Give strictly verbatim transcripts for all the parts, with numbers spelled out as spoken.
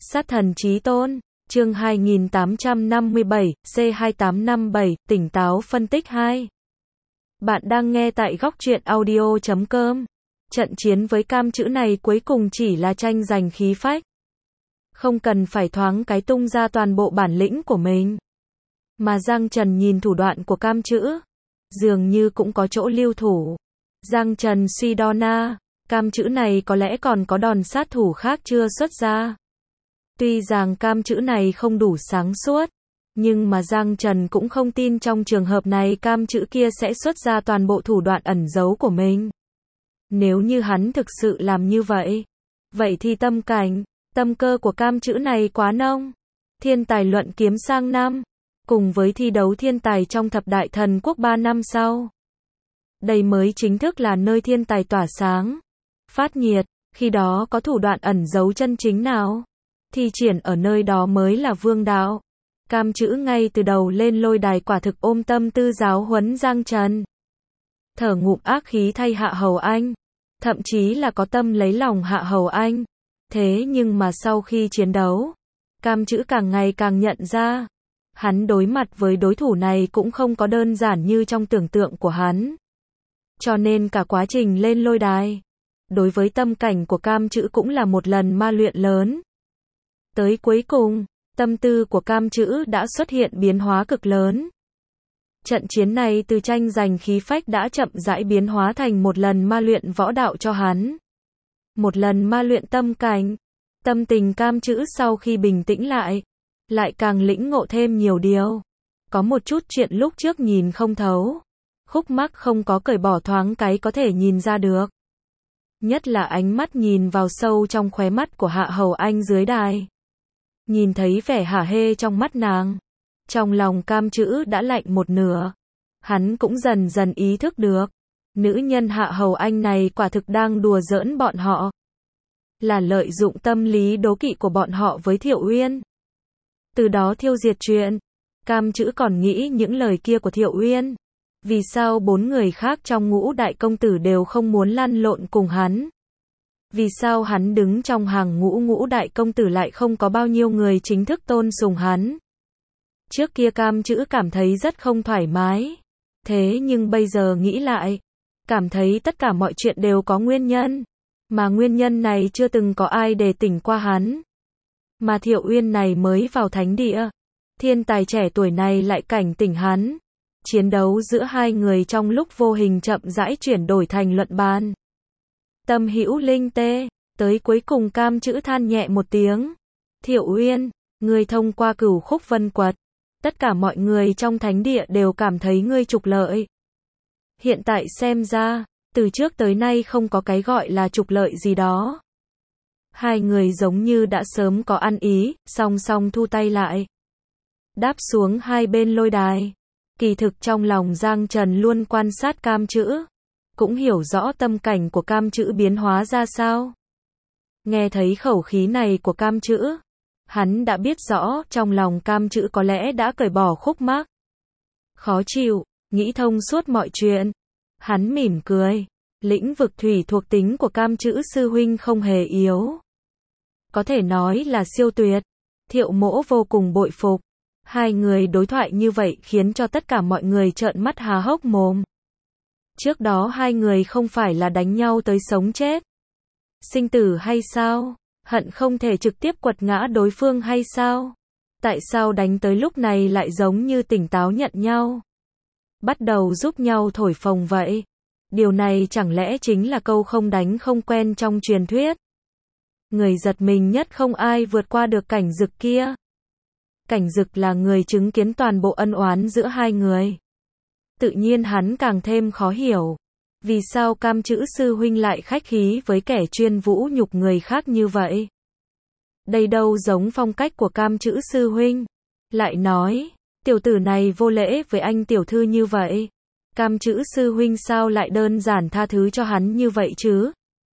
Sát thần chí tôn, chương hai nghìn tám trăm năm mươi bảy, C hai tám năm bảy, tỉnh táo phân tích hai. Bạn đang nghe tại góc truyện audio chấm com. Trận chiến với cam chữ này cuối cùng chỉ là tranh giành khí phách. Không cần phải thoáng cái tung ra toàn bộ bản lĩnh của mình. Mà Giang Trần nhìn thủ đoạn của cam chữ, dường như cũng có chỗ lưu thủ. Giang Trần suy đo na, cam chữ này có lẽ còn có đòn sát thủ khác chưa xuất ra. Tuy rằng cam chữ này không đủ sáng suốt, nhưng mà Giang Trần cũng không tin trong trường hợp này cam chữ kia sẽ xuất ra toàn bộ thủ đoạn ẩn giấu của mình. Nếu như hắn thực sự làm như vậy, vậy thì tâm cảnh, tâm cơ của cam chữ này quá nông. Thiên tài luận kiếm sang năm, cùng với thi đấu thiên tài trong thập đại thần quốc ba năm sau. Đây mới chính thức là nơi thiên tài tỏa sáng, phát nhiệt, khi đó có thủ đoạn ẩn giấu chân chính nào, thi triển ở nơi đó mới là vương đạo. Cam chữ ngay từ đầu lên lôi đài quả thực ôm tâm tư giáo huấn Giang Trần. Thở ngụm ác khí thay Hạ Hầu Anh, thậm chí là có tâm lấy lòng Hạ Hầu Anh. Thế nhưng mà sau khi chiến đấu, cam chữ càng ngày càng nhận ra, hắn đối mặt với đối thủ này cũng không có đơn giản như trong tưởng tượng của hắn. Cho nên cả quá trình lên lôi đài, đối với tâm cảnh của cam chữ cũng là một lần ma luyện lớn. Tới cuối cùng, tâm tư của cam chữ đã xuất hiện biến hóa cực lớn. Trận chiến này từ tranh giành khí phách đã chậm rãi biến hóa thành một lần ma luyện võ đạo cho hắn. Một lần ma luyện tâm cảnh. Tâm tình cam chữ sau khi bình tĩnh lại, lại càng lĩnh ngộ thêm nhiều điều. Có một chút chuyện lúc trước nhìn không thấu, khúc mắc không có cởi bỏ thoáng cái có thể nhìn ra được. Nhất là ánh mắt nhìn vào sâu trong khóe mắt của Hạ Hầu Anh dưới đài. Nhìn thấy vẻ hả hê trong mắt nàng, trong lòng cam chữ đã lạnh một nửa. Hắn cũng dần dần ý thức được, nữ nhân Hạ Hầu Anh này quả thực đang đùa giỡn bọn họ. Là lợi dụng tâm lý đố kỵ của bọn họ với Thiệu Uyên. Từ đó thiêu diệt chuyện. Cam chữ còn nghĩ những lời kia của Thiệu Uyên. Vì sao bốn người khác trong ngũ đại công tử đều không muốn lăn lộn cùng hắn? Vì sao hắn đứng trong hàng ngũ ngũ đại công tử lại không có bao nhiêu người chính thức tôn sùng hắn? Trước kia cam chữ cảm thấy rất không thoải mái. Thế nhưng bây giờ nghĩ lại, cảm thấy tất cả mọi chuyện đều có nguyên nhân. Mà nguyên nhân này chưa từng có ai đề tỉnh qua hắn. Mà Thiệu Uyên này mới vào thánh địa. Thiên tài trẻ tuổi này lại cảnh tỉnh hắn. Chiến đấu giữa hai người trong lúc vô hình chậm rãi chuyển đổi thành luận bàn. Tâm hữu linh tê, tới cuối cùng cam chữ than nhẹ một tiếng. Thiệu Uyên, ngươi thông qua cửu khúc vân quật. Tất cả mọi người trong thánh địa đều cảm thấy ngươi trục lợi. Hiện tại xem ra, từ trước tới nay không có cái gọi là trục lợi gì đó. Hai người giống như đã sớm có ăn ý, song song thu tay lại. Đáp xuống hai bên lôi đài. Kỳ thực trong lòng Giang Trần luôn quan sát cam chữ. Cũng hiểu rõ tâm cảnh của cam chữ biến hóa ra sao. Nghe thấy khẩu khí này của cam chữ, hắn đã biết rõ trong lòng cam chữ có lẽ đã cởi bỏ khúc mắc. Khó chịu, nghĩ thông suốt mọi chuyện. Hắn mỉm cười. Lĩnh vực thủy thuộc tính của cam chữ sư huynh không hề yếu. Có thể nói là siêu tuyệt. Thiệu Mỗ vô cùng bội phục. Hai người đối thoại như vậy khiến cho tất cả mọi người trợn mắt há hốc mồm. Trước đó hai người không phải là đánh nhau tới sống chết, sinh tử hay sao? Hận không thể trực tiếp quật ngã đối phương hay sao? Tại sao đánh tới lúc này lại giống như tỉnh táo nhận nhau? Bắt đầu giúp nhau thổi phồng vậy? Điều này chẳng lẽ chính là câu không đánh không quen trong truyền thuyết? Người giật mình nhất không ai vượt qua được Cảnh Dực kia. Cảnh Dực là người chứng kiến toàn bộ ân oán giữa hai người. Tự nhiên hắn càng thêm khó hiểu. Vì sao cam chữ sư huynh lại khách khí với kẻ chuyên vũ nhục người khác như vậy? Đây đâu giống phong cách của cam chữ sư huynh. Lại nói, tiểu tử này vô lễ với anh tiểu thư như vậy. Cam chữ sư huynh sao lại đơn giản tha thứ cho hắn như vậy chứ?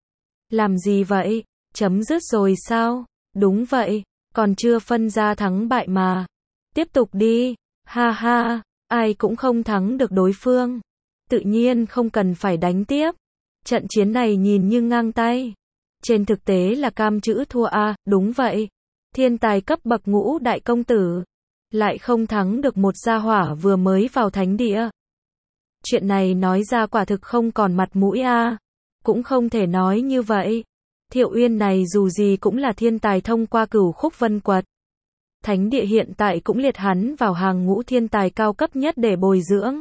Làm gì vậy? Chấm dứt rồi sao? Đúng vậy, còn chưa phân ra thắng bại mà. Tiếp tục đi. Ha ha, ai cũng không thắng được đối phương. Tự nhiên không cần phải đánh tiếp. Trận chiến này nhìn như ngang tay. Trên thực tế là cam chữ thua à, đúng vậy. Thiên tài cấp bậc ngũ đại công tử, lại không thắng được một gia hỏa vừa mới vào thánh địa. Chuyện này nói ra quả thực không còn mặt mũi a. Cũng không thể nói như vậy. Thiệu Uyên này dù gì cũng là thiên tài thông qua Cửu Khúc Vân Quật. Thánh địa hiện tại cũng liệt hắn vào hàng ngũ thiên tài cao cấp nhất để bồi dưỡng.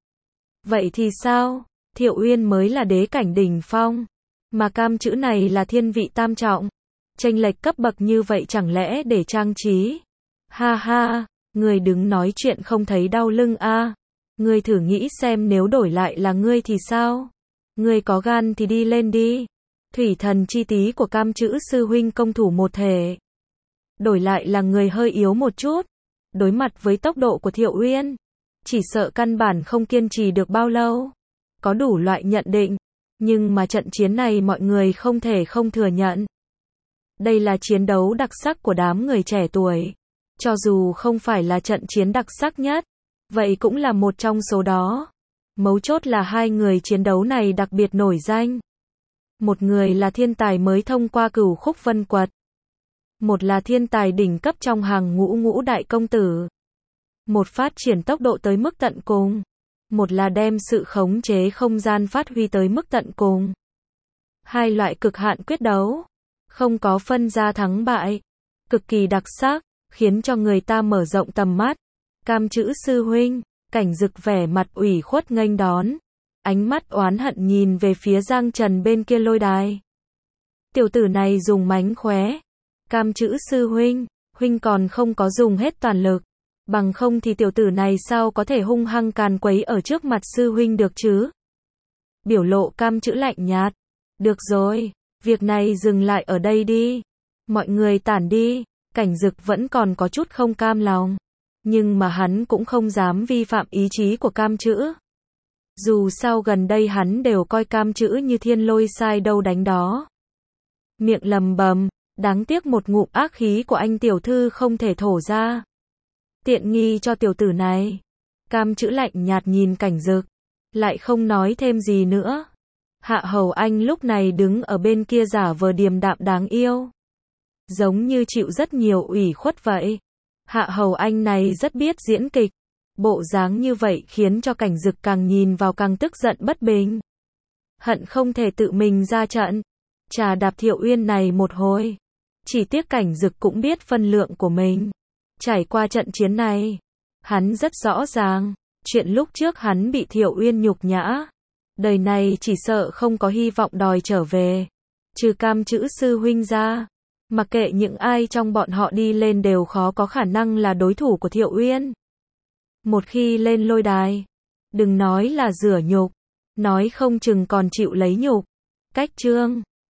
Vậy thì sao? Thiệu Uyên mới là đế cảnh đỉnh phong, mà Cam Chữ này là thiên vị tam trọng. Chênh lệch cấp bậc như vậy chẳng lẽ để trang trí? Ha ha, người đứng nói chuyện không thấy đau lưng a? À? Ngươi thử nghĩ xem nếu đổi lại là ngươi thì sao? Ngươi có gan thì đi lên đi. Thủy thần chi tí của Cam Chữ sư huynh công thủ một thể. Đổi lại là người hơi yếu một chút. Đối mặt với tốc độ của Thiệu Uyên, chỉ sợ căn bản không kiên trì được bao lâu. Có đủ loại nhận định, nhưng mà trận chiến này mọi người không thể không thừa nhận. Đây là chiến đấu đặc sắc của đám người trẻ tuổi. Cho dù không phải là trận chiến đặc sắc nhất, vậy cũng là một trong số đó. Mấu chốt là hai người chiến đấu này đặc biệt nổi danh. Một người là thiên tài mới thông qua Cửu Khúc Vân Quật. Một là thiên tài đỉnh cấp trong hàng ngũ ngũ đại công tử. Một phát triển tốc độ tới mức tận cùng. Một là đem sự khống chế không gian phát huy tới mức tận cùng. Hai loại cực hạn quyết đấu. Không có phân ra thắng bại. Cực kỳ đặc sắc, khiến cho người ta mở rộng tầm mắt. Cam Chữ sư huynh, Cảnh Dực vẻ mặt ủy khuất nghênh đón. Ánh mắt oán hận nhìn về phía Giang Trần bên kia lôi đài. Tiểu tử này dùng mánh khóe. Cam Chữ sư huynh, huynh còn không có dùng hết toàn lực. Bằng không thì tiểu tử này sao có thể hung hăng càn quấy ở trước mặt sư huynh được chứ? Biểu lộ Cam Chữ lạnh nhạt. Được rồi, việc này dừng lại ở đây đi. Mọi người tản đi. Cảnh Dực vẫn còn có chút không cam lòng. Nhưng mà hắn cũng không dám vi phạm ý chí của Cam Chữ. Dù sao gần đây hắn đều coi Cam Chữ như thiên lôi sai đâu đánh đó. Miệng lầm bầm, đáng tiếc một ngụm ác khí của anh tiểu thư không thể thổ ra. Tiện nghi cho tiểu tử này. Cam Chữ lạnh nhạt nhìn Cảnh Dực, lại không nói thêm gì nữa. Hạ Hầu Anh lúc này đứng ở bên kia giả vờ điềm đạm đáng yêu. Giống như chịu rất nhiều ủy khuất vậy. Hạ Hầu Anh này rất biết diễn kịch. Bộ dáng như vậy khiến cho Cảnh Dực càng nhìn vào càng tức giận bất bình. Hận không thể tự mình ra trận. Trà đạp Thiệu Uyên này một hồi. Chỉ tiếc Cảnh Dực cũng biết phân lượng của mình. Trải qua trận chiến này, hắn rất rõ ràng. Chuyện lúc trước hắn bị Thiệu Uyên nhục nhã. Đời này chỉ sợ không có hy vọng đòi trở về. Trừ Cam Chữ sư huynh ra. Mặc kệ những ai trong bọn họ đi lên đều khó có khả năng là đối thủ của Thiệu Uyên. Một khi lên lôi đài, đừng nói là rửa nhục, nói không chừng còn chịu lấy nhục. Cách chương